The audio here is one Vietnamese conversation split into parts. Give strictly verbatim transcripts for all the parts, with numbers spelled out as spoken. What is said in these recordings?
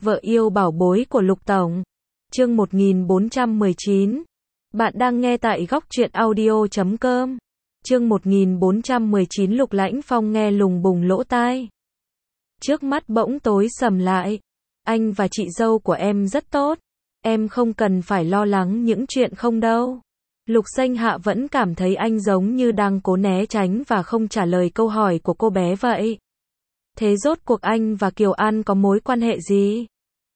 Vợ yêu bảo bối của Lục Tổng. Chương một nghìn bốn trăm mười chín. Bạn đang nghe tại góc truyện audio chấm com. Chương một nghìn bốn trăm mười chín. Lục Lãnh Phong nghe lùng bùng lỗ tai. Trước mắt bỗng tối sầm lại. Anh và chị dâu của em rất tốt. Em không cần phải lo lắng những chuyện không đâu. Lục Xanh Hạ vẫn cảm thấy anh giống như đang cố né tránh và không trả lời câu hỏi của cô bé vậy. Thế rốt cuộc anh và Kiều An có mối quan hệ gì?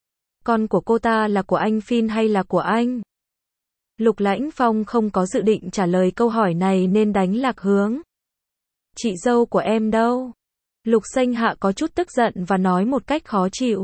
Con của cô ta là của anh Phin hay là của anh? Lục Lãnh Phong không có dự định trả lời câu hỏi này nên đánh lạc hướng. Chị dâu của em đâu? Lục Xanh Hạ có chút tức giận và nói một cách khó chịu.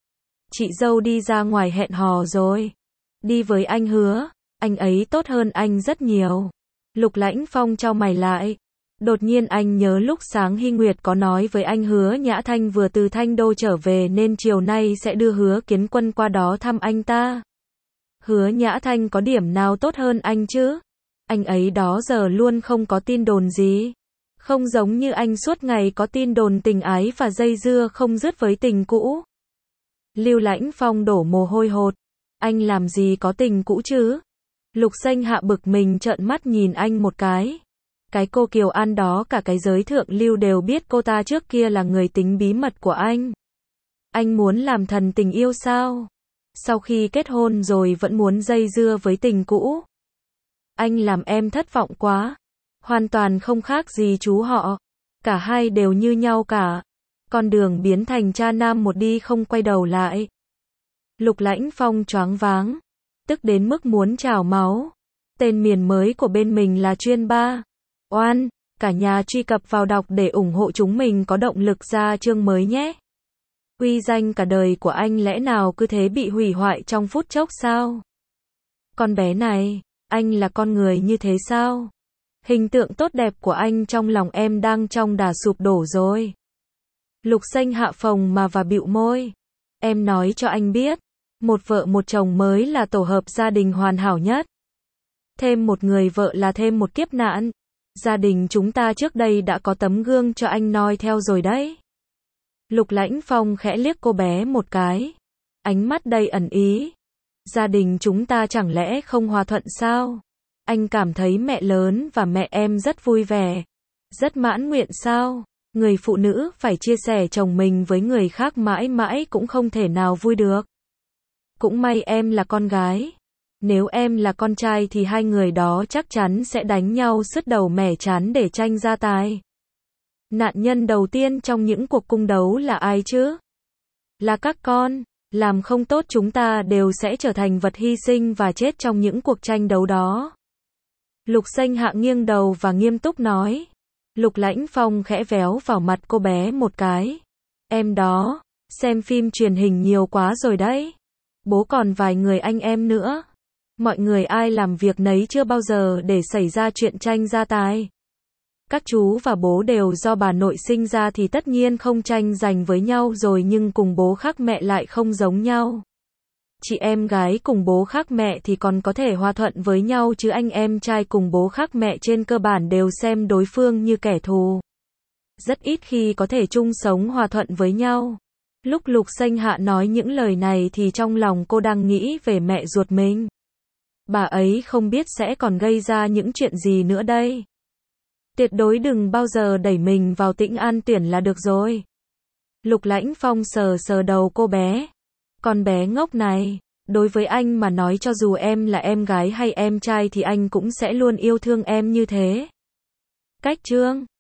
Chị dâu đi ra ngoài hẹn hò rồi. Đi với anh Hứa, anh ấy tốt hơn anh rất nhiều. Lục Lãnh Phong chau mày lại. Đột nhiên anh nhớ lúc sáng Hy Nguyệt có nói với anh Hứa Nhã Thanh vừa từ Thanh Đô trở về nên chiều nay sẽ đưa Hứa Kiến Quân qua đó thăm anh ta. Hứa Nhã Thanh có điểm nào tốt hơn anh chứ? Anh ấy đó giờ luôn không có tin đồn gì. Không giống như anh suốt ngày có tin đồn tình ái và dây dưa không dứt với tình cũ. Lưu Lãnh Phong đổ mồ hôi hột. Anh làm gì có tình cũ chứ? Lục Xanh Hạ bực mình trợn mắt nhìn anh một cái. Cái cô Kiều An đó cả cái giới thượng lưu đều biết cô ta trước kia là người tính bí mật của anh. Anh muốn làm thần tình yêu sao? Sau khi kết hôn rồi vẫn muốn dây dưa với tình cũ. Anh làm em thất vọng quá. Hoàn toàn không khác gì chú họ. Cả hai đều như nhau cả. Con đường biến thành cha nam một đi không quay đầu lại. Lục Lãnh Phong choáng váng. Tức đến mức muốn trào máu. Tên miền mới của bên mình là Chuyên Ba. Oan, cả nhà truy cập vào đọc để ủng hộ chúng mình có động lực ra chương mới nhé. Uy danh cả đời của anh lẽ nào cứ thế bị hủy hoại trong phút chốc sao? Con bé này, anh là con người như thế sao? Hình tượng tốt đẹp của anh trong lòng em đang trong đà sụp đổ rồi. Lục Xanh Hạ phồng mà và bĩu môi. Em nói cho anh biết, một vợ một chồng mới là tổ hợp gia đình hoàn hảo nhất. Thêm một người vợ là thêm một kiếp nạn. Gia đình chúng ta trước đây đã có tấm gương cho anh noi theo rồi đấy. Lục Lãnh Phong khẽ liếc cô bé một cái. Ánh mắt đầy ẩn ý. Gia đình chúng ta chẳng lẽ không hòa thuận sao? Anh cảm thấy mẹ lớn và mẹ em rất vui vẻ. Rất mãn nguyện sao? Người phụ nữ phải chia sẻ chồng mình với người khác mãi mãi cũng không thể nào vui được. Cũng may em là con gái. Nếu em là con trai thì hai người đó chắc chắn sẽ đánh nhau sứt đầu mẻ trán để tranh gia tài. Nạn nhân đầu tiên trong những cuộc cung đấu là ai chứ? Là các con. Làm không tốt chúng ta đều sẽ trở thành vật hy sinh và chết trong những cuộc tranh đấu đó. Lục Xanh Hạ nghiêng đầu và nghiêm túc nói. Lục Lãnh Phong khẽ véo vào mặt cô bé một cái. Em đó, xem phim truyền hình nhiều quá rồi đấy. Bố còn vài người anh em nữa. Mọi người ai làm việc nấy chưa bao giờ để xảy ra chuyện tranh gia tài. Các chú và bố đều do bà nội sinh ra thì tất nhiên không tranh giành với nhau rồi, nhưng cùng bố khác mẹ lại không giống nhau. Chị em gái cùng bố khác mẹ thì còn có thể hòa thuận với nhau, chứ anh em trai cùng bố khác mẹ trên cơ bản đều xem đối phương như kẻ thù. Rất ít khi có thể chung sống hòa thuận với nhau. Lúc Lục Xanh Hạ nói những lời này thì trong lòng cô đang nghĩ về mẹ ruột mình. Bà ấy không biết sẽ còn gây ra những chuyện gì nữa đây. Tuyệt đối đừng bao giờ đẩy mình vào Tĩnh An Tuyển là được rồi. Lục Lãnh Phong sờ sờ đầu cô bé. Con bé ngốc này, đối với anh mà nói cho dù em là em gái hay em trai thì anh cũng sẽ luôn yêu thương em như thế. Cách chương